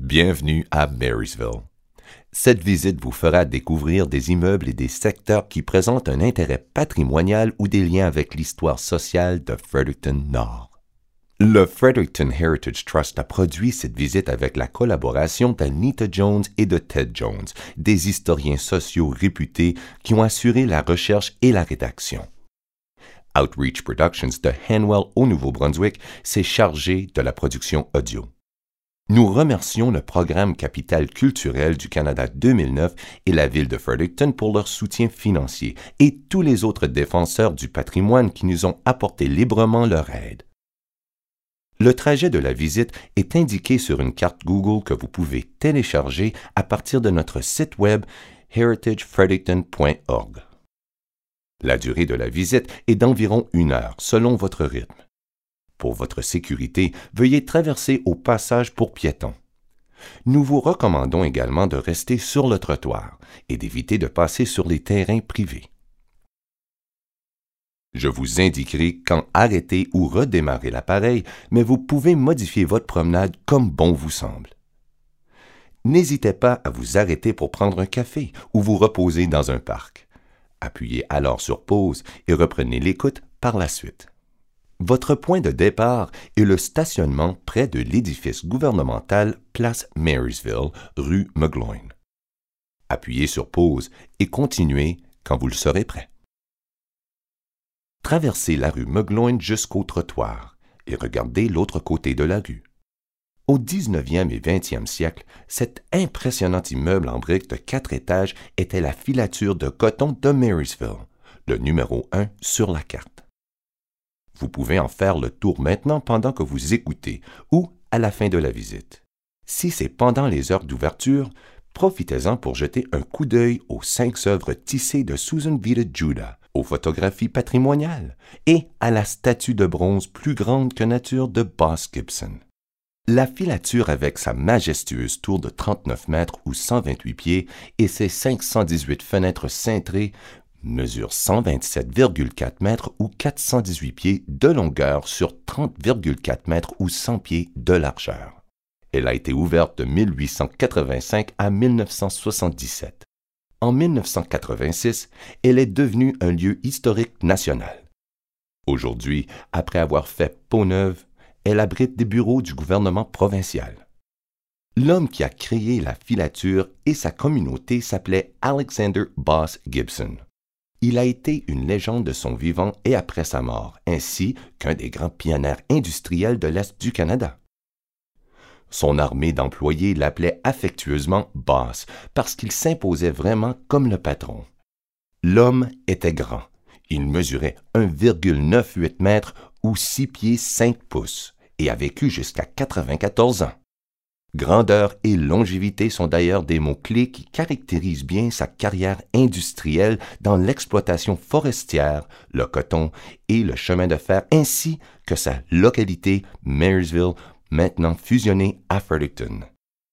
Bienvenue à Marysville. Cette visite vous fera découvrir des immeubles et des secteurs qui présentent un intérêt patrimonial ou des liens avec l'histoire sociale de Fredericton Nord. Le Fredericton Heritage Trust a produit cette visite avec la collaboration d'Anita Jones et de Ted Jones, des historiens sociaux réputés qui ont assuré la recherche et la rédaction. Outreach Productions de Hanwell au Nouveau-Brunswick s'est chargé de la production audio. Nous remercions le Programme Capital culturel du Canada 2009 et la Ville de Fredericton pour leur soutien financier et tous les autres défenseurs du patrimoine qui nous ont apporté librement leur aide. Le trajet de la visite est indiqué sur une carte Google que vous pouvez télécharger à partir de notre site web heritagefredericton.org. La durée de la visite est d'environ 1 heure selon votre rythme. Pour votre sécurité, veuillez traverser au passage pour piétons. Nous vous recommandons également de rester sur le trottoir et d'éviter de passer sur les terrains privés. Je vous indiquerai quand arrêter ou redémarrer l'appareil, mais vous pouvez modifier votre promenade comme bon vous semble. N'hésitez pas à vous arrêter pour prendre un café ou vous reposer dans un parc. Appuyez alors sur pause et reprenez l'écoute par la suite. Votre point de départ est le stationnement près de l'édifice gouvernemental Place Marysville, rue McGloin. Appuyez sur pause et continuez quand vous le serez prêt. Traversez la rue McGloin jusqu'au trottoir et regardez l'autre côté de la rue. Au 19e et 20e siècle, cet impressionnant immeuble en briques de 4 étages était la filature de coton de Marysville, le numéro 1 sur la carte. Vous pouvez en faire le tour maintenant pendant que vous écoutez ou à la fin de la visite. Si c'est pendant les heures d'ouverture, profitez-en pour jeter un coup d'œil aux 5 œuvres tissées de Susan Vita Judah, aux photographies patrimoniales et à la statue de bronze plus grande que nature de Boss Gibson. La filature avec sa majestueuse tour de 39 mètres ou 128 pieds et ses 518 fenêtres cintrées mesure 127,4 mètres ou 418 pieds de longueur sur 30,4 mètres ou 100 pieds de largeur. Elle a été ouverte de 1885 à 1977. En 1986, elle est devenue un lieu historique national. Aujourd'hui, après avoir fait peau neuve, elle abrite des bureaux du gouvernement provincial. L'homme qui a créé la filature et sa communauté s'appelait Alexander Boss Gibson. Il a été une légende de son vivant et après sa mort, ainsi qu'un des grands pionniers industriels de l'Est du Canada. Son armée d'employés l'appelait affectueusement Boss parce qu'il s'imposait vraiment comme le patron. L'homme était grand. Il mesurait 1,98 mètres ou 6 pieds 5 pouces et a vécu jusqu'à 94 ans. Grandeur et longévité sont d'ailleurs des mots-clés qui caractérisent bien sa carrière industrielle dans l'exploitation forestière, le coton et le chemin de fer, ainsi que sa localité Marysville, maintenant fusionnée à Fredericton.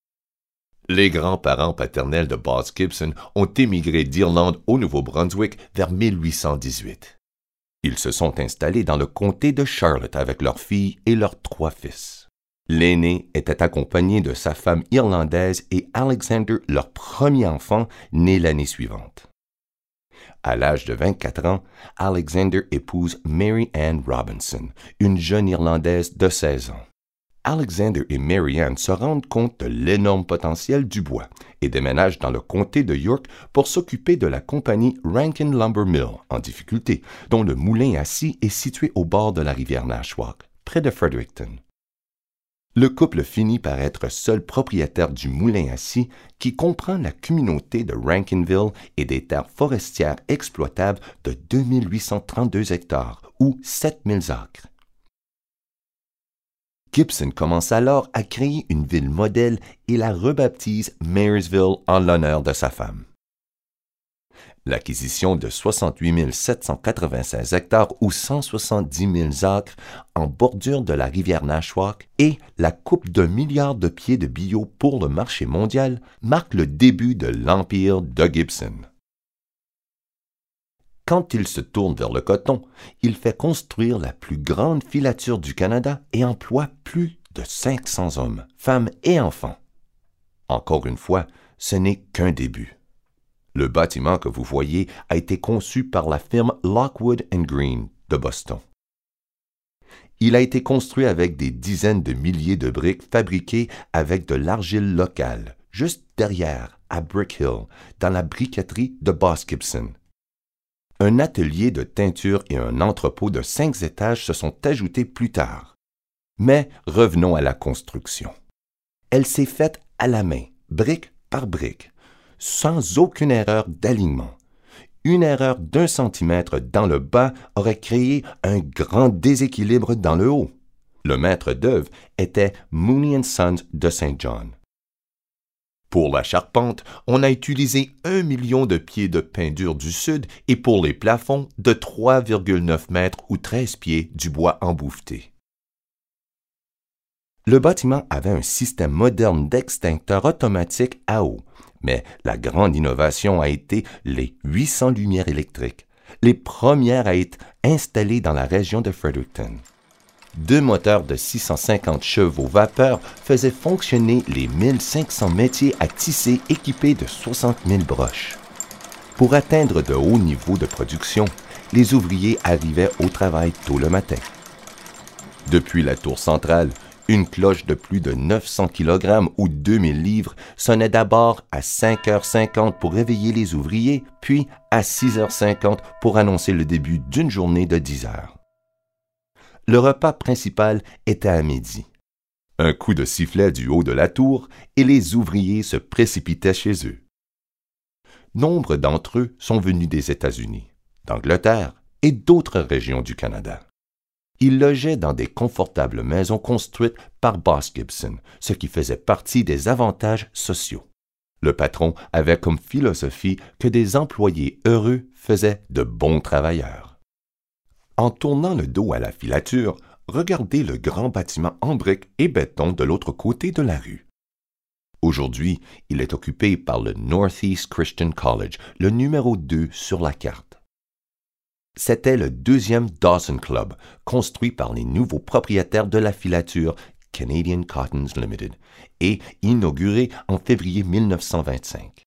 Les grands-parents paternels de Boss Gibson ont émigré d'Irlande au Nouveau-Brunswick vers 1818. Ils se sont installés dans le comté de Charlotte avec leur fille et leurs 3 fils. L'aîné était accompagné de sa femme irlandaise et Alexander, leur premier enfant, né l'année suivante. À l'âge de 24 ans, Alexander épouse Mary Ann Robinson, une jeune Irlandaise de 16 ans. Alexander et Mary Ann se rendent compte de l'énorme potentiel du bois et déménagent dans le comté de York pour s'occuper de la compagnie Rankin Lumber Mill, en difficulté, dont le moulin à scie est situé au bord de la rivière Nashwauk, près de Fredericton. Le couple finit par être seul propriétaire du moulin à scie qui comprend la communauté de Rankinville et des terres forestières exploitables de 2832 hectares ou 7000 acres. Gibson commence alors à créer une ville modèle et la rebaptise Marysville en l'honneur de sa femme. L'acquisition de 68 796 hectares ou 170 000 acres en bordure de la rivière Nashwauk et la coupe d'1 milliard de pieds de bio pour le marché mondial marquent le début de l'empire de Gibson. Quand il se tourne vers le coton, il fait construire la plus grande filature du Canada et emploie plus de 500 hommes, femmes et enfants. Encore une fois, ce n'est qu'un début. Le bâtiment que vous voyez a été conçu par la firme Lockwood & Green de Boston. Il a été construit avec des dizaines de milliers de briques fabriquées avec de l'argile locale, juste derrière, à Brick Hill, dans la briqueterie de Boss Gibson. Un atelier de teinture et un entrepôt de 5 étages se sont ajoutés plus tard. Mais revenons à la construction. Elle s'est faite à la main, brique par brique, sans aucune erreur d'alignement. Une erreur d'1 centimètre dans le bas aurait créé un grand déséquilibre dans le haut. Le maître d'œuvre était Mooney & Sons de Saint John. Pour la charpente, on a utilisé 1 million de pieds de pin dur du Sud et pour les plafonds, de 3,9 mètres ou 13 pieds du bois embouffeté. Le bâtiment avait un système moderne d'extincteurs automatiques à eau, mais la grande innovation a été les 800 lumières électriques, les premières à être installées dans la région de Fredericton. 2 moteurs de 650 chevaux vapeur faisaient fonctionner les 1500 métiers à tisser équipés de 60 000 broches. Pour atteindre de hauts niveaux de production, les ouvriers arrivaient au travail tôt le matin. Depuis la tour centrale, une cloche de plus de 900 kg ou 2000 livres sonnait d'abord à 5h50 pour réveiller les ouvriers, puis à 6h50 pour annoncer le début d'une journée de 10 heures. Le repas principal était à midi. Un coup de sifflet du haut de la tour et les ouvriers se précipitaient chez eux. Nombre d'entre eux sont venus des États-Unis, d'Angleterre et d'autres régions du Canada. Ils logeaient dans des confortables maisons construites par Boss Gibson, ce qui faisait partie des avantages sociaux. Le patron avait comme philosophie que des employés heureux faisaient de bons travailleurs. En tournant le dos à la filature, regardez le grand bâtiment en briques et béton de l'autre côté de la rue. Aujourd'hui, il est occupé par le Northeast Christian College, le numéro 2 sur la carte. C'était le 2e Dawson Club, construit par les nouveaux propriétaires de la filature Canadian Cottons Limited et inauguré en février 1925.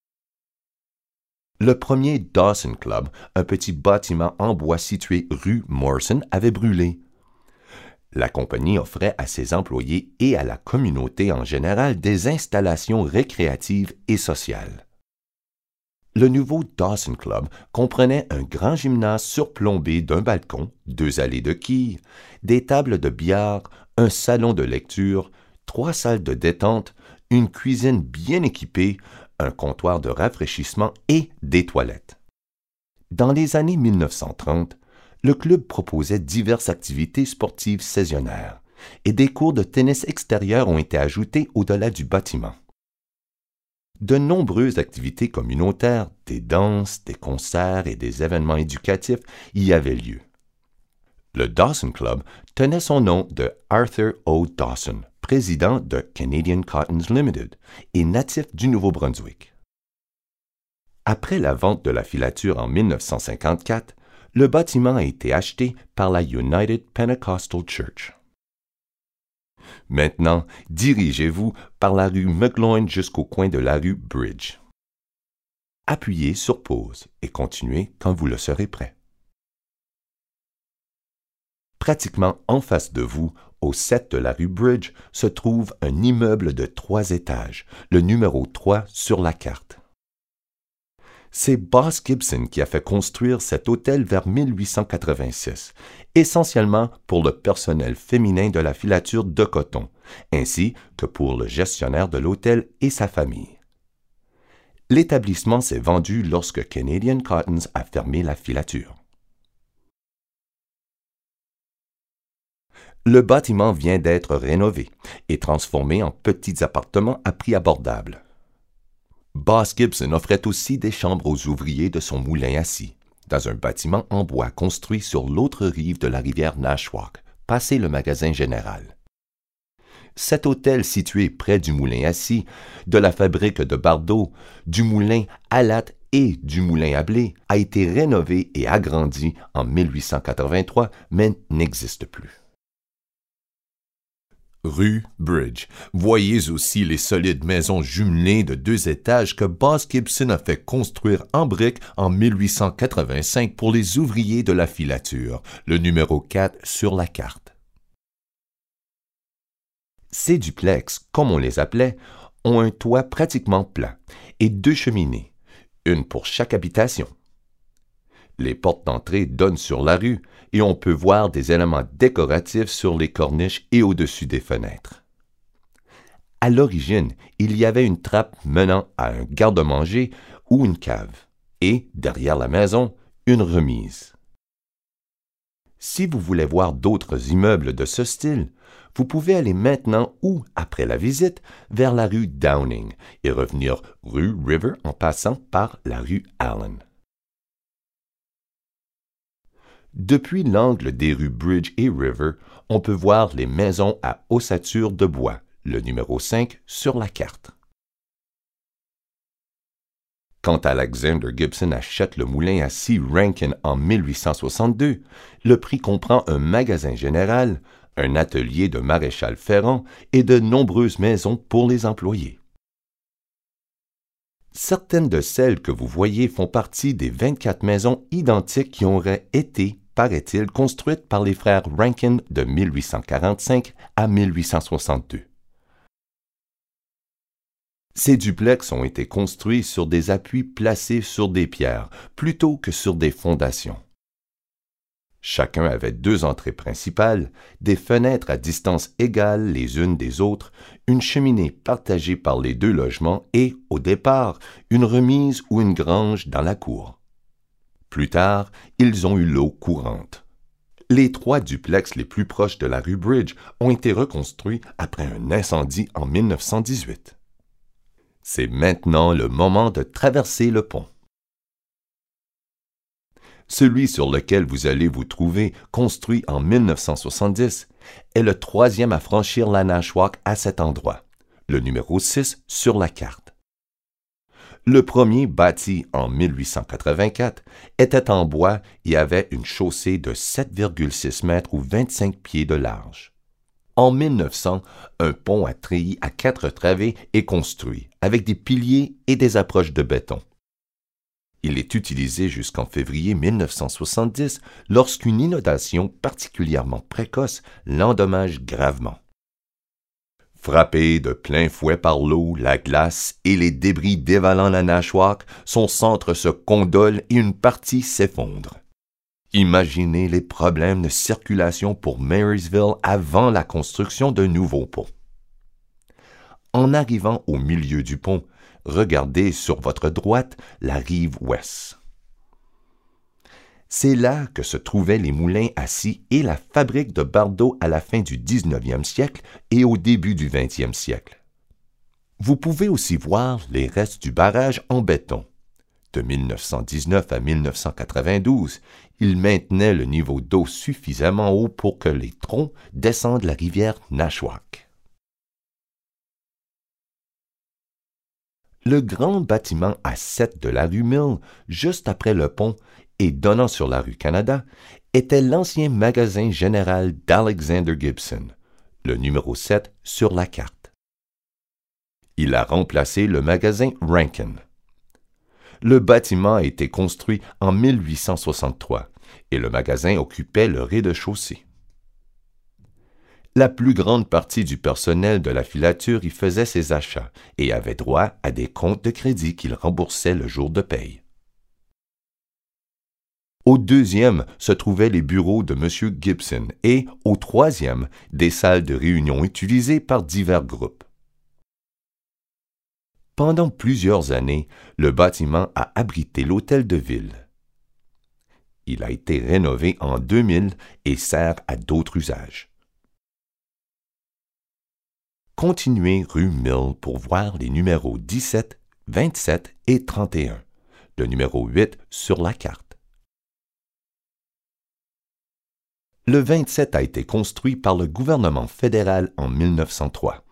Le premier Dawson Club, un petit bâtiment en bois situé rue Morrison, avait brûlé. La compagnie offrait à ses employés et à la communauté en général des installations récréatives et sociales. Le nouveau Dawson Club comprenait un grand gymnase surplombé d'un balcon, 2 allées de quilles, des tables de billard, un salon de lecture, 3 salles de détente, une cuisine bien équipée, un comptoir de rafraîchissement et des toilettes. Dans les années 1930, le club proposait diverses activités sportives saisonnières et des cours de tennis extérieur ont été ajoutés au-delà du bâtiment. De nombreuses activités communautaires, des danses, des concerts et des événements éducatifs y avaient lieu. Le Dawson Club tenait son nom de Arthur O. Dawson, président de Canadian Cottons Limited et natif du Nouveau-Brunswick. Après la vente de la filature en 1954, le bâtiment a été acheté par la United Pentecostal Church. Maintenant, dirigez-vous par la rue McGloin jusqu'au coin de la rue Bridge. Appuyez sur pause et continuez quand vous le serez prêt. Pratiquement en face de vous, au 7 de la rue Bridge, se trouve un immeuble de 3 étages, le numéro 3 sur la carte. C'est Boss Gibson qui a fait construire cet hôtel vers 1886, essentiellement pour le personnel féminin de la filature de coton, ainsi que pour le gestionnaire de l'hôtel et sa famille. L'établissement s'est vendu lorsque Canadian Cottons a fermé la filature. Le bâtiment vient d'être rénové et transformé en petits appartements à prix abordable. Boss Gibson offrait aussi des chambres aux ouvriers de son moulin à scie, dans un bâtiment en bois construit sur l'autre rive de la rivière Nashwauk, passé le magasin général. Cet hôtel situé près du moulin à scie, de la fabrique de Bardeau, du moulin à latte et du moulin à blé a été rénové et agrandi en 1883, mais n'existe plus. Rue Bridge. Voyez aussi les solides maisons jumelées de 2 étages que Boss Gibson a fait construire en briques en 1885 pour les ouvriers de la filature, le numéro 4 sur la carte. Ces duplex, comme on les appelait, ont un toit pratiquement plat et 2 cheminées, une pour chaque habitation. Les portes d'entrée donnent sur la rue et on peut voir des éléments décoratifs sur les corniches et au-dessus des fenêtres. À l'origine, il y avait une trappe menant à un garde-manger ou une cave et, derrière la maison, une remise. Si vous voulez voir d'autres immeubles de ce style, vous pouvez aller maintenant ou après la visite vers la rue Downing et revenir rue River en passant par la rue Allen. Depuis l'angle des rues Bridge et River, on peut voir les maisons à ossature de bois, le numéro 5 sur la carte. Quand Alexander Gibson achète le moulin à scie Rankin en 1862, le prix comprend un magasin général, un atelier de maréchal ferrant et de nombreuses maisons pour les employés. Certaines de celles que vous voyez font partie des 24 maisons identiques qui auraient été, paraît-il, construites par les frères Rankin de 1845 à 1862. Ces duplex ont été construits sur des appuis placés sur des pierres plutôt que sur des fondations. Chacun avait 2 entrées principales, des fenêtres à distance égale les unes des autres, une cheminée partagée par les 2 logements et, au départ, une remise ou une grange dans la cour. Plus tard, ils ont eu l'eau courante. Les 3 duplex les plus proches de la rue Bridge ont été reconstruits après un incendie en 1918. C'est maintenant le moment de traverser le pont. Celui sur lequel vous allez vous trouver, construit en 1970, est le 3e à franchir la Nashwaak à cet endroit, le numéro 6 sur la carte. Le premier, bâti en 1884, était en bois et avait une chaussée de 7,6 mètres ou 25 pieds de large. En 1900, un pont à treillis à 4 travées est construit, avec des piliers et des approches de béton. Il est utilisé jusqu'en février 1970 lorsqu'une inondation particulièrement précoce l'endommage gravement. Frappé de plein fouet par l'eau, la glace et les débris dévalant la Nashwaak, son centre se condole et une partie s'effondre. Imaginez les problèmes de circulation pour Marysville avant la construction d'un nouveau pont. En arrivant au milieu du pont, regardez sur votre droite la rive ouest. C'est là que se trouvaient les moulins à scie et la fabrique de bardeaux à la fin du 19e siècle et au début du 20e siècle. Vous pouvez aussi voir les restes du barrage en béton. De 1919 à 1992, il maintenait le niveau d'eau suffisamment haut pour que les troncs descendent la rivière Nashwaak. Le grand bâtiment à 7 de la rue Mill, juste après le pont et donnant sur la rue Canada, était l'ancien magasin général d'Alexander Gibson, le numéro 7 sur la carte. Il a remplacé le magasin Rankin. Le bâtiment a été construit en 1863 et le magasin occupait le rez-de-chaussée. La plus grande partie du personnel de la filature y faisait ses achats et avait droit à des comptes de crédit qu'il remboursait le jour de paye. Au 2e se trouvaient les bureaux de M. Gibson et, au 3e, des salles de réunion utilisées par divers groupes. Pendant plusieurs années, le bâtiment a abrité l'hôtel de ville. Il a été rénové en 2000 et sert à d'autres usages. Continuez rue Mill pour voir les numéros 17, 27 et 31, le numéro 8 sur la carte. Le 27 a été construit par le gouvernement fédéral en 1903.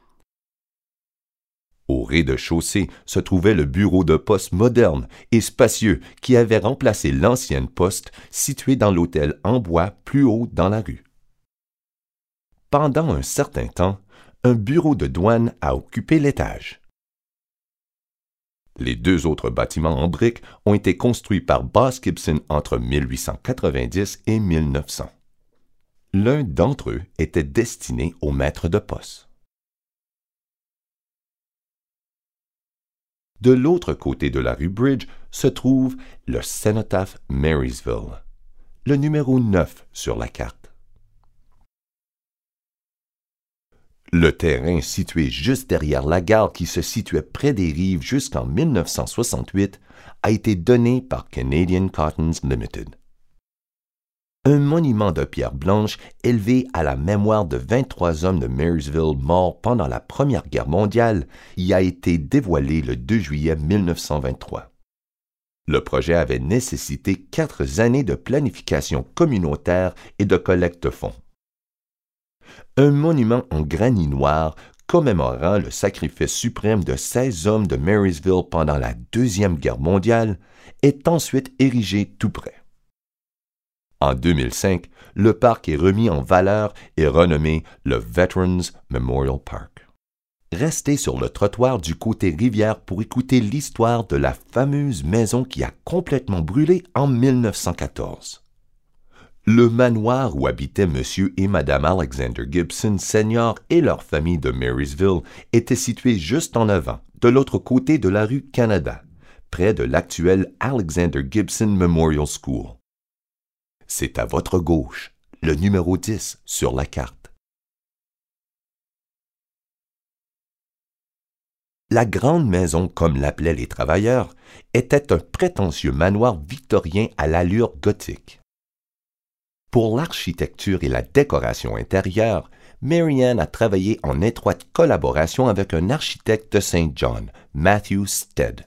Au rez-de-chaussée se trouvait le bureau de poste moderne et spacieux qui avait remplacé l'ancienne poste située dans l'hôtel en bois plus haut dans la rue. Pendant un certain temps, un bureau de douane a occupé l'étage. Les deux autres bâtiments en briques ont été construits par Boss Gibson entre 1890 et 1900. L'un d'entre eux était destiné au maître de poste. De l'autre côté de la rue Bridge se trouve le Cenotaph Marysville, le numéro 9 sur la carte. Le terrain situé juste derrière la gare qui se situait près des rives jusqu'en 1968 a été donné par Canadian Cottons Limited. Un monument de pierre blanche élevé à la mémoire de 23 hommes de Marysville morts pendant la Première Guerre mondiale y a été dévoilé le 2 juillet 1923. Le projet avait nécessité 4 années de planification communautaire et de collecte de fonds. Un monument en granit noir commémorant le sacrifice suprême de 16 hommes de Marysville pendant la Deuxième Guerre mondiale est ensuite érigé tout près. En 2005, le parc est remis en valeur et renommé le Veterans Memorial Park. Restez sur le trottoir du côté rivière pour écouter l'histoire de la fameuse maison qui a complètement brûlé en 1914. Le manoir où habitaient M. et Mme Alexander Gibson Sr. et leur famille de Marysville était situé juste en avant, de l'autre côté de la rue Canada, près de l'actuelle Alexander Gibson Memorial School. C'est à votre gauche, le numéro 10 sur la carte. La Grande Maison, comme l'appelaient les travailleurs, était un prétentieux manoir victorien à l'allure gothique. Pour l'architecture et la décoration intérieure, Mary Ann a travaillé en étroite collaboration avec un architecte de Saint John, Matthew Stead.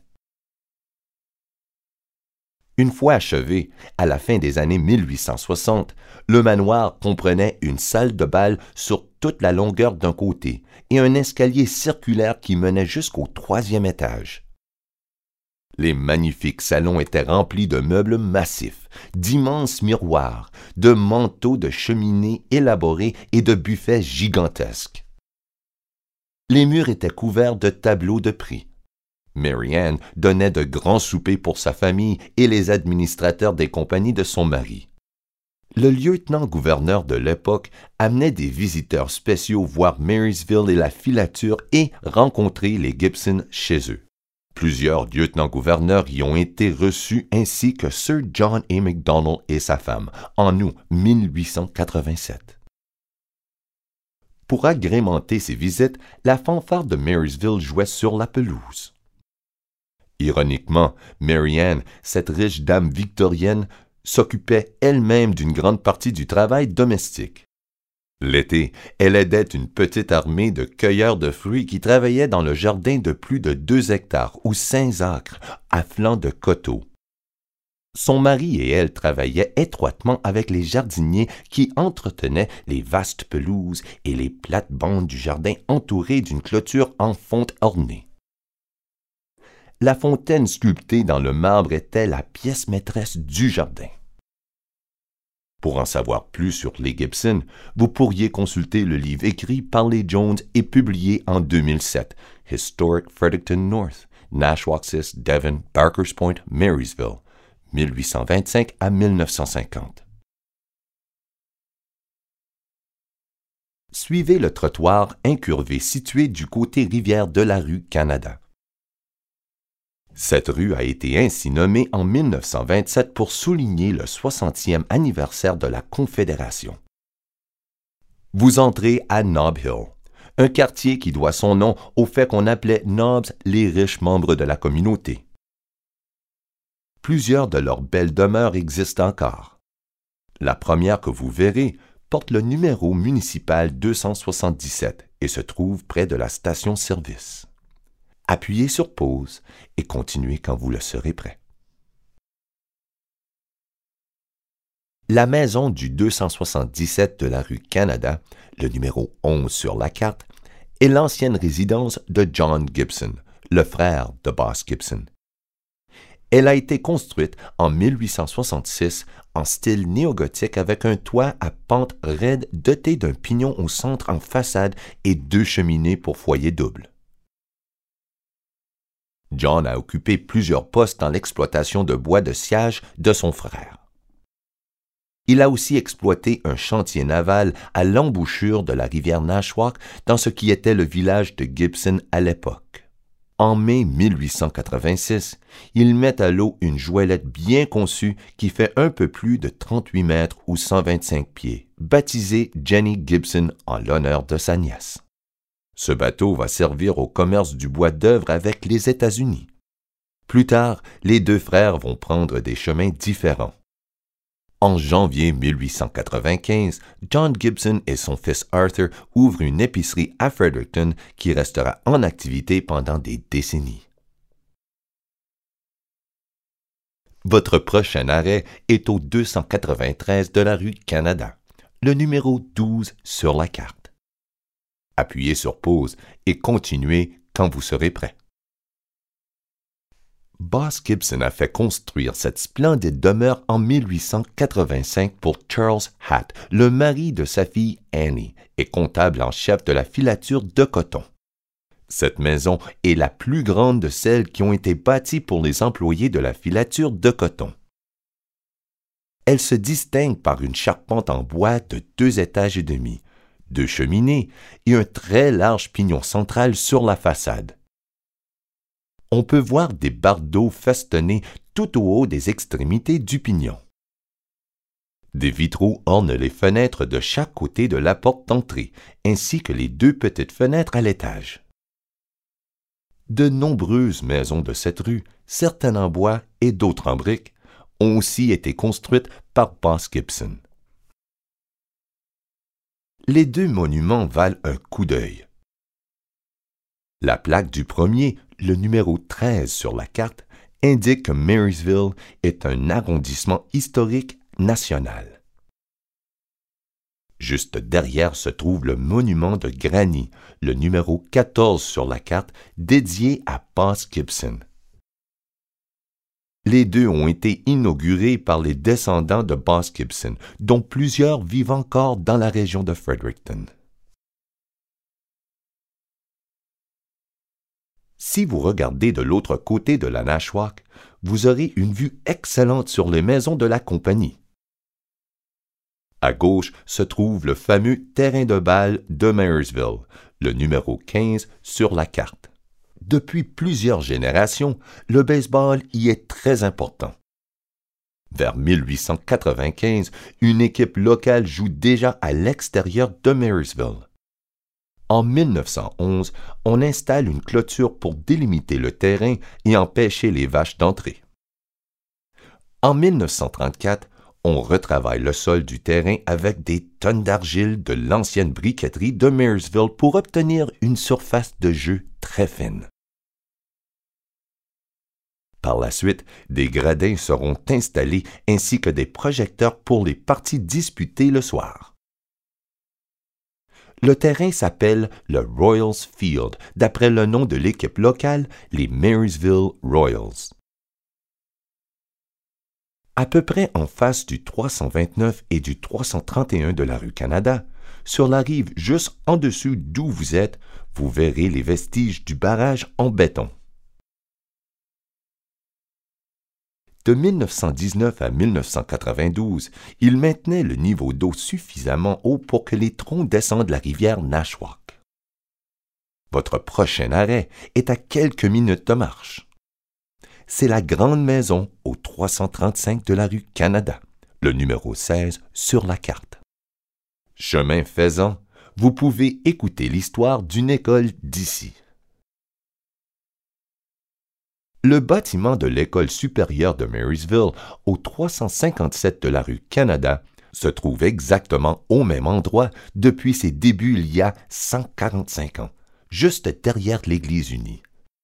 Une fois achevé, à la fin des années 1860, le manoir comprenait une salle de bal sur toute la longueur d'un côté et un escalier circulaire qui menait jusqu'au 3e étage. Les magnifiques salons étaient remplis de meubles massifs, d'immenses miroirs, de manteaux de cheminée élaborés et de buffets gigantesques. Les murs étaient couverts de tableaux de prix. Mary Ann donnait de grands soupers pour sa famille et les administrateurs des compagnies de son mari. Le lieutenant-gouverneur de l'époque amenait des visiteurs spéciaux voir Marysville et la filature et rencontrer les Gibson chez eux. Plusieurs lieutenants-gouverneurs y ont été reçus ainsi que Sir John A. Macdonald et sa femme, en août 1887. Pour agrémenter ces visites, la fanfare de Marysville jouait sur la pelouse. Ironiquement, Mary Ann, cette riche dame victorienne, s'occupait elle-même d'une grande partie du travail domestique. L'été, elle aidait une petite armée de cueilleurs de fruits qui travaillaient dans le jardin de plus de 2 hectares ou 5 acres, à flanc de coteaux. Son mari et elle travaillaient étroitement avec les jardiniers qui entretenaient les vastes pelouses et les plates-bandes du jardin entourées d'une clôture en fonte ornée. La fontaine sculptée dans le marbre était la pièce maîtresse du jardin. Pour en savoir plus sur les Gibson, vous pourriez consulter le livre écrit par les Jones et publié en 2007, Historic Fredericton North, Nashwaaksis, Devon, Barkers Point, Marysville, 1825 à 1950. Suivez le trottoir incurvé situé du côté rivière de la rue Canada. Cette rue a été ainsi nommée en 1927 pour souligner le 60e anniversaire de la Confédération. Vous entrez à Nob Hill, un quartier qui doit son nom au fait qu'on appelait Nobs les riches membres de la communauté. Plusieurs de leurs belles demeures existent encore. La première que vous verrez porte le numéro municipal 277 et se trouve près de la station-service. Appuyez sur pause et continuez quand vous le serez prêt. La maison du 277 de la rue Canada, le numéro 11 sur la carte, est l'ancienne résidence de John Gibson, le frère de Boss Gibson. Elle a été construite en 1866 en style néogothique avec un toit à pente raide doté d'un pignon au centre en façade et 2 cheminées pour foyer double. John a occupé plusieurs postes dans l'exploitation de bois de sciage de son frère. Il a aussi exploité un chantier naval à l'embouchure de la rivière Nashwauk dans ce qui était le village de Gibson à l'époque. En mai 1886, il met à l'eau une joëlette bien conçue qui fait un peu plus de 38 mètres ou 125 pieds, baptisée Jenny Gibson en l'honneur de sa nièce. Ce bateau va servir au commerce du bois d'œuvre avec les États-Unis. Plus tard, les 2 frères vont prendre des chemins différents. En janvier 1895, John Gibson et son fils Arthur ouvrent une épicerie à Fredericton qui restera en activité pendant des décennies. Votre prochain arrêt est au 293 de la rue Canada, le numéro 12 sur la carte. Appuyez sur pause et continuez quand vous serez prêt. Boss Gibson a fait construire cette splendide demeure en 1885 pour Charles Hatt, le mari de sa fille Annie, et comptable en chef de la filature de coton. Cette maison est la plus grande de celles qui ont été bâties pour les employés de la filature de coton. Elle se distingue par une charpente en bois de 2 étages et demi, 2 cheminées et un très large pignon central sur la façade. On peut voir des bardeaux festonnés tout au haut des extrémités du pignon. Des vitraux ornent les fenêtres de chaque côté de la porte d'entrée, ainsi que les 2 petites fenêtres à l'étage. De nombreuses maisons de cette rue, certaines en bois et d'autres en briques, ont aussi été construites par Boss Gibson. Les 2 monuments valent un coup d'œil. La plaque du premier, le numéro 13 sur la carte, indique que Marysville est un arrondissement historique national. Juste derrière se trouve le monument de granit, le numéro 14 sur la carte, dédié à Boss Gibson. Les 2 ont été inaugurés par les descendants de Boss Gibson, dont plusieurs vivent encore dans la région de Fredericton. Si vous regardez de l'autre côté de la Nashwauk, vous aurez une vue excellente sur les maisons de la compagnie. À gauche se trouve le fameux terrain de balle de Marysville, le numéro 15 sur la carte. Depuis plusieurs générations, le baseball y est très important. Vers 1895, une équipe locale joue déjà à l'extérieur de Marysville. En 1911, on installe une clôture pour délimiter le terrain et empêcher les vaches d'entrer. En 1934, on retravaille le sol du terrain avec des tonnes d'argile de l'ancienne briqueterie de Marysville pour obtenir une surface de jeu très fine. Par la suite, des gradins seront installés ainsi que des projecteurs pour les parties disputées le soir. Le terrain s'appelle le Royals Field, d'après le nom de l'équipe locale, les Marysville Royals. À peu près en face du 329 et du 331 de la rue Canada, sur la rive juste en dessous d'où vous êtes, vous verrez les vestiges du barrage en béton. De 1919 à 1992, il maintenait le niveau d'eau suffisamment haut pour que les troncs descendent la rivière Nashwauk. Votre prochain arrêt est à quelques minutes de marche. C'est la grande maison au 335 de la rue Canada, le numéro 16 sur la carte. Chemin faisant, vous pouvez écouter l'histoire d'une école d'ici. Le bâtiment de l'École supérieure de Marysville, au 357 de la rue Canada, se trouve exactement au même endroit depuis ses débuts il y a 145 ans, juste derrière l'Église unie.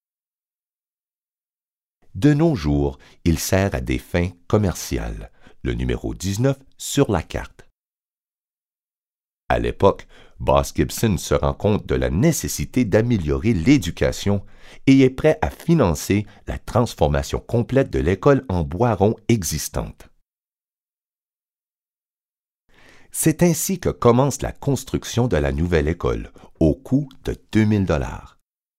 De nos jours, il sert à des fins commerciales, le numéro 19 sur la carte. À l'époque, Boss Gibson se rend compte de la nécessité d'améliorer l'éducation et est prêt à financer la transformation complète de l'école en bois rond existante. C'est ainsi que commence la construction de la nouvelle école, au coût de 2000 $.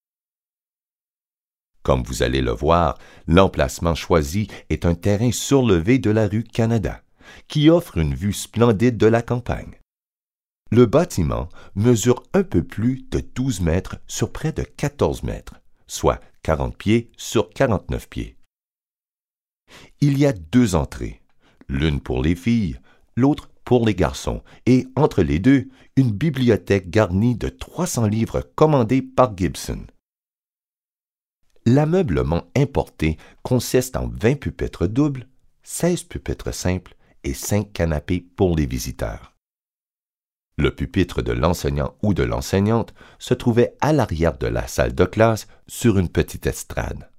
Comme vous allez le voir, l'emplacement choisi est un terrain surlevé de la rue Canada, qui offre une vue splendide de la campagne. Le bâtiment mesure un peu plus de 12 mètres sur près de 14 mètres, soit 40 pieds sur 49 pieds. Il y a 2 entrées, l'une pour les filles, l'autre pour les garçons, et entre les deux, une bibliothèque garnie de 300 livres commandés par Gibson. L'ameublement importé consiste en 20 pupitres doubles, 16 pupitres simples et 5 canapés pour les visiteurs. Le pupitre de l'enseignant ou de l'enseignante se trouvait à l'arrière de la salle de classe sur une petite estrade.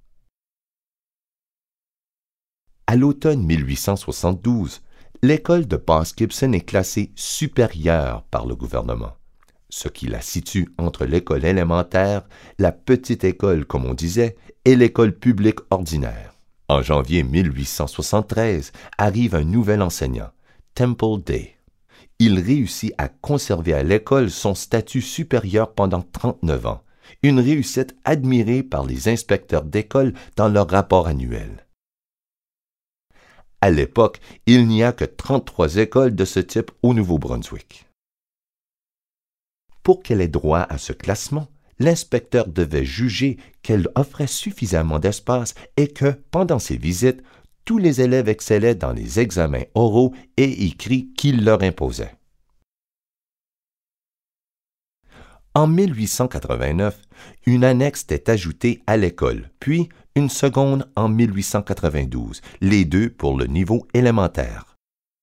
À l'automne 1872, l'école de Boss Gibson est classée supérieure par le gouvernement, ce qui la situe entre l'école élémentaire, la petite école comme on disait, et l'école publique ordinaire. En janvier 1873, arrive un nouvel enseignant, Temple Day. Il réussit à conserver à l'école son statut supérieur pendant 39 ans, une réussite admirée par les inspecteurs d'école dans leur rapport annuel. À l'époque, il n'y a que 33 écoles de ce type au Nouveau-Brunswick. Pour qu'elle ait droit à ce classement, l'inspecteur devait juger qu'elle offrait suffisamment d'espace et que, pendant ses visites, tous les élèves excellaient dans les examens oraux et écrits qu'il leur imposait. En 1889, une annexe est ajoutée à l'école, puis une seconde en 1892, les deux pour le niveau élémentaire.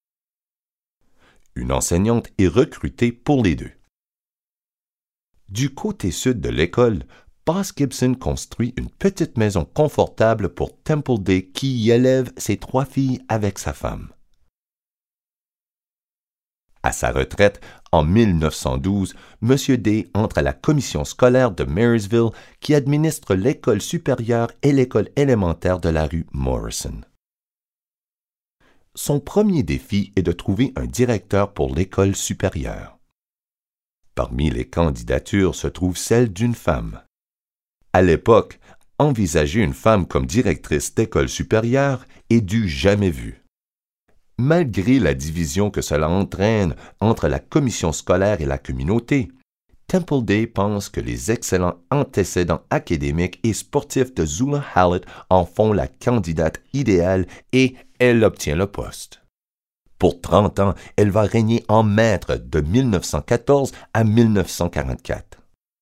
Une enseignante est recrutée pour les deux. Du côté sud de l'école, Boss Gibson construit une petite maison confortable pour Temple Day qui y élève ses 3 filles avec sa femme. À sa retraite, en 1912, M. Day entre à la commission scolaire de Marysville qui administre l'école supérieure et l'école élémentaire de la rue Morrison. Son premier défi est de trouver un directeur pour l'école supérieure. Parmi les candidatures se trouve celle d'une femme. À l'époque, envisager une femme comme directrice d'école supérieure est du jamais vu. Malgré la division que cela entraîne entre la commission scolaire et la communauté, Temple Day pense que les excellents antécédents académiques et sportifs de Zula Hallett en font la candidate idéale et elle obtient le poste. Pour 30 ans, elle va régner en maître de 1914 à 1944.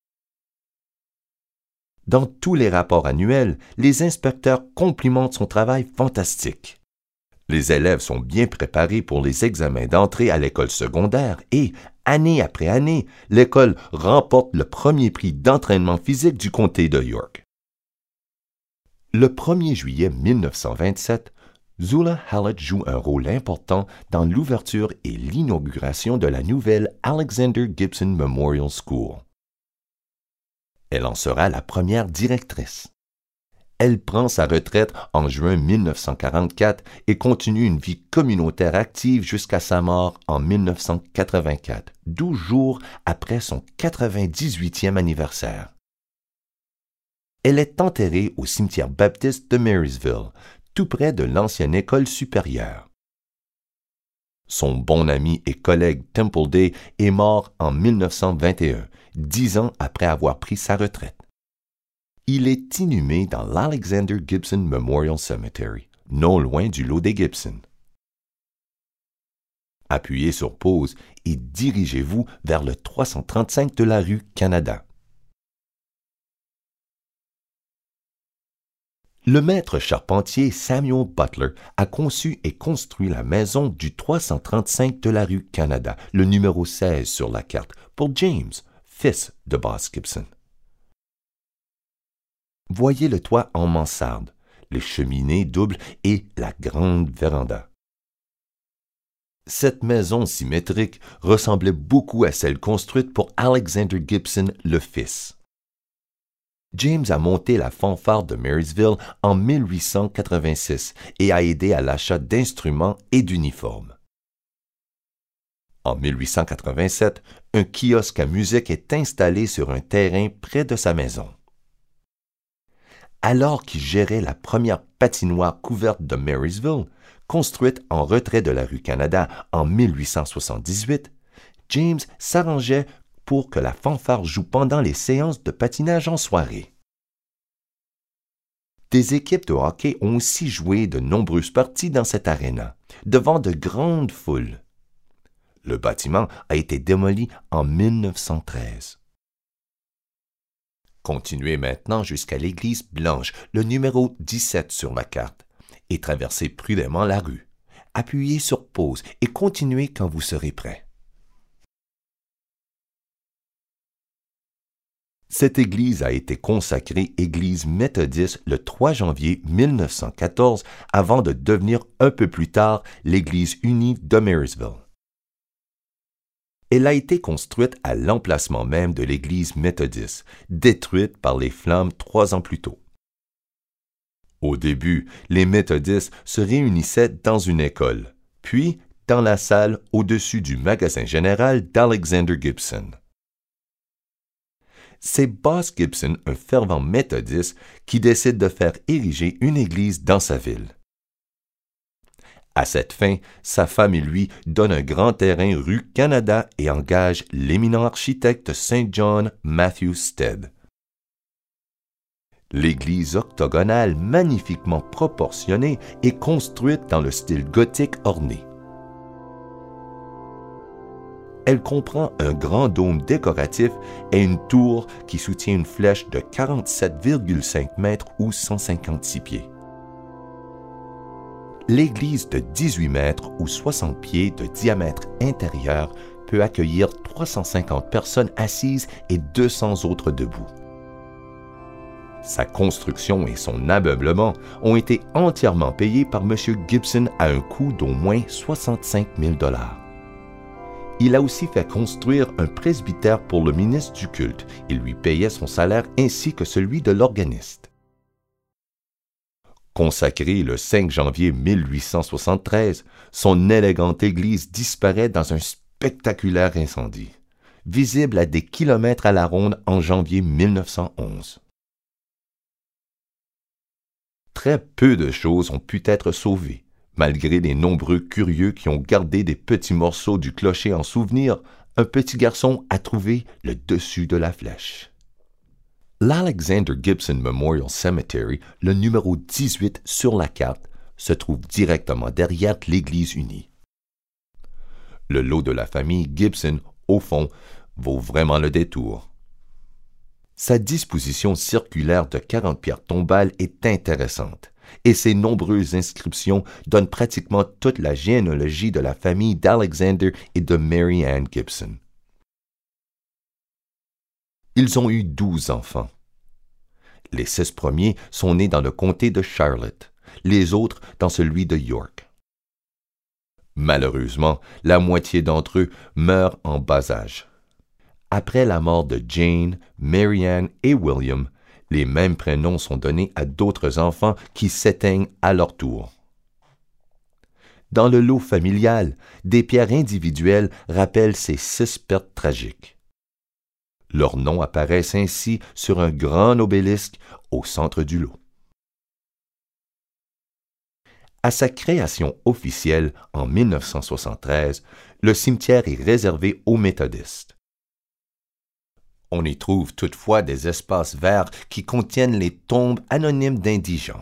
Dans tous les rapports annuels, les inspecteurs complimentent son travail fantastique. Les élèves sont bien préparés pour les examens d'entrée à l'école secondaire et, année après année, l'école remporte le premier prix d'entraînement physique du comté de York. Le 1er juillet 1927, Zula Hallett joue un rôle important dans l'ouverture et l'inauguration de la nouvelle Alexander Gibson Memorial School. Elle en sera la première directrice. Elle prend sa retraite en juin 1944 et continue une vie communautaire active jusqu'à sa mort en 1984, 12 jours après son 98e anniversaire. Elle est enterrée au cimetière baptiste de Marysville, tout près de l'ancienne école supérieure. Son bon ami et collègue Temple Day est mort en 1921, 10 ans après avoir pris sa retraite. Il est inhumé dans l'Alexander Gibson Memorial Cemetery, non loin du lot des Gibson. Appuyez sur pause et dirigez-vous vers le 335 de la rue Canada. Le maître charpentier Samuel Butler a conçu et construit la maison du 335 de la rue Canada, le numéro 16 sur la carte, pour James, fils de Boss Gibson. Voyez le toit en mansarde, les cheminées doubles et la grande véranda. Cette maison symétrique ressemblait beaucoup à celle construite pour Alexander Gibson le fils. James a monté la fanfare de Marysville en 1886 et a aidé à l'achat d'instruments et d'uniformes. En 1887, un kiosque à musique est installé sur un terrain près de sa maison. Alors qu'il gérait la première patinoire couverte de Marysville, construite en retrait de la rue Canada en 1878, James s'arrangeait pour que la fanfare joue pendant les séances de patinage en soirée. Des équipes de hockey ont aussi joué de nombreuses parties dans cette aréna, devant de grandes foules. Le bâtiment a été démoli en 1913. Continuez maintenant jusqu'à l'église Blanche, le numéro 17 sur la carte, et traversez prudemment la rue. Appuyez sur pause et continuez quand vous serez prêt. Cette église a été consacrée église méthodiste le 3 janvier 1914 avant de devenir un peu plus tard l'église unie de Marysville. Elle a été construite à l'emplacement même de l'église méthodiste, détruite par les flammes 3 ans plus tôt. Au début, les méthodistes se réunissaient dans une école, puis dans la salle au-dessus du magasin général d'Alexander Gibson. C'est Boss Gibson, un fervent méthodiste, qui décide de faire ériger une église dans sa ville. À cette fin, sa femme et lui donnent un grand terrain rue Canada et engagent l'éminent architecte St. John Matthew Stead. L'église octogonale magnifiquement proportionnée est construite dans le style gothique orné. Elle comprend un grand dôme décoratif et une tour qui soutient une flèche de 47,5 mètres ou 156 pieds. L'église de 18 mètres ou 60 pieds de diamètre intérieur peut accueillir 350 personnes assises et 200 autres debout. Sa construction et son ameublement ont été entièrement payés par M. Gibson à un coût d'au moins 65 000 $. Il a aussi fait construire un presbytère pour le ministre du culte et lui payait son salaire ainsi que celui de l'organiste. Consacrée le 5 janvier 1873, son élégante église disparaît dans un spectaculaire incendie, visible à des kilomètres à la ronde en janvier 1911. Très peu de choses ont pu être sauvées, malgré les nombreux curieux qui ont gardé des petits morceaux du clocher en souvenir. Un petit garçon a trouvé le dessus de la flèche. L'Alexander Gibson Memorial Cemetery, le numéro 18 sur la carte, se trouve directement derrière l'Église unie. Le lot de la famille Gibson, au fond, vaut vraiment le détour. Sa disposition circulaire de 40 pierres tombales est intéressante, et ses nombreuses inscriptions donnent pratiquement toute la généalogie de la famille d'Alexander et de Mary Ann Gibson. Ils ont eu 12 enfants. Les 6 premiers sont nés dans le comté de Charlotte, les autres dans celui de York. Malheureusement, la moitié d'entre eux meurent en bas âge. Après la mort de Jane, Mary Ann et William, les mêmes prénoms sont donnés à d'autres enfants qui s'éteignent à leur tour. Dans le lot familial, des pierres individuelles rappellent ces 6 pertes tragiques. Leurs noms apparaissent ainsi sur un grand obélisque au centre du lot. À sa création officielle en 1973, le cimetière est réservé aux méthodistes. On y trouve toutefois des espaces verts qui contiennent les tombes anonymes d'indigents.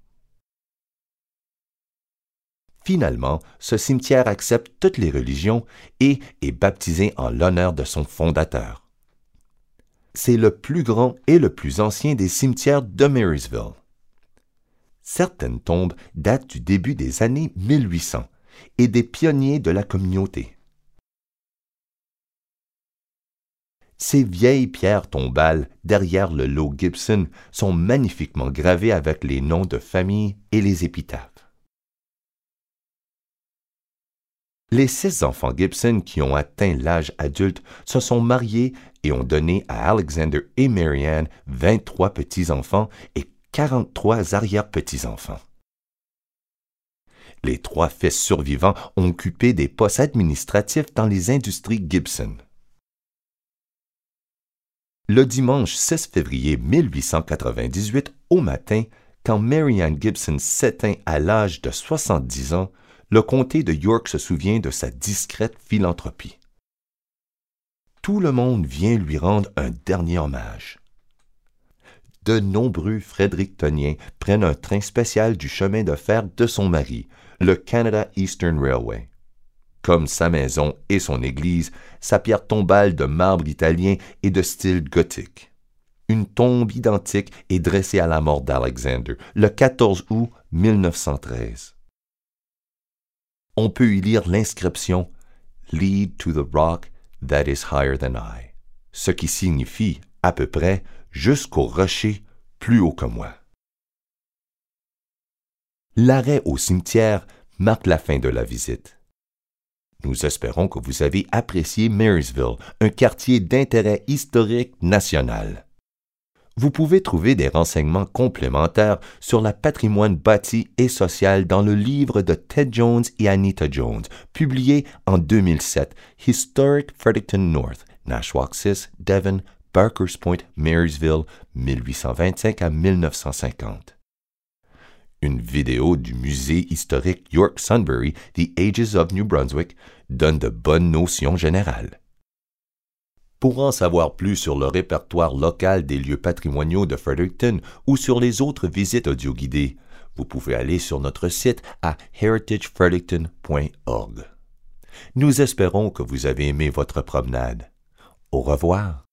Finalement, ce cimetière accepte toutes les religions et est baptisé en l'honneur de son fondateur. C'est le plus grand et le plus ancien des cimetières de Marysville. Certaines tombes datent du début des années 1800 et des pionniers de la communauté. Ces vieilles pierres tombales derrière le lot Gibson sont magnifiquement gravées avec les noms de famille et les épitaphes. Les 6 enfants Gibson qui ont atteint l'âge adulte se sont mariés et ont donné à Alexander et Marianne 23 petits-enfants et 43 arrière-petits-enfants. Les 3 fils survivants ont occupé des postes administratifs dans les industries Gibson. Le dimanche 6 février 1898, au matin, quand Marianne Gibson s'éteint à l'âge de 70 ans, le comté de York se souvient de sa discrète philanthropie. Tout le monde vient lui rendre un dernier hommage. De nombreux Frederictoniens prennent un train spécial du chemin de fer de son mari, le Canada Eastern Railway. Comme sa maison et son église, sa pierre tombale de marbre italien est de style gothique. Une tombe identique est dressée à la mort d'Alexander, le 14 août 1913. On peut y lire l'inscription « Lead to the rock that is higher than I », ce qui signifie, à peu près, « jusqu'au rocher plus haut que moi ». L'arrêt au cimetière marque la fin de la visite. Nous espérons que vous avez apprécié Marysville, un quartier d'intérêt historique national. Vous pouvez trouver des renseignements complémentaires sur le patrimoine bâti et social dans le livre de Ted Jones et Anita Jones, publié en 2007, Historic Fredericton North, Nashwauk 6, Devon, Barkers Point, Marysville, 1825 à 1950. Une vidéo du musée historique York Sunbury, The Ages of New Brunswick, donne de bonnes notions générales. Pour en savoir plus sur le répertoire local des lieux patrimoniaux de Fredericton ou sur les autres visites audio-guidées, vous pouvez aller sur notre site à heritagefredericton.org. Nous espérons que vous avez aimé votre promenade. Au revoir.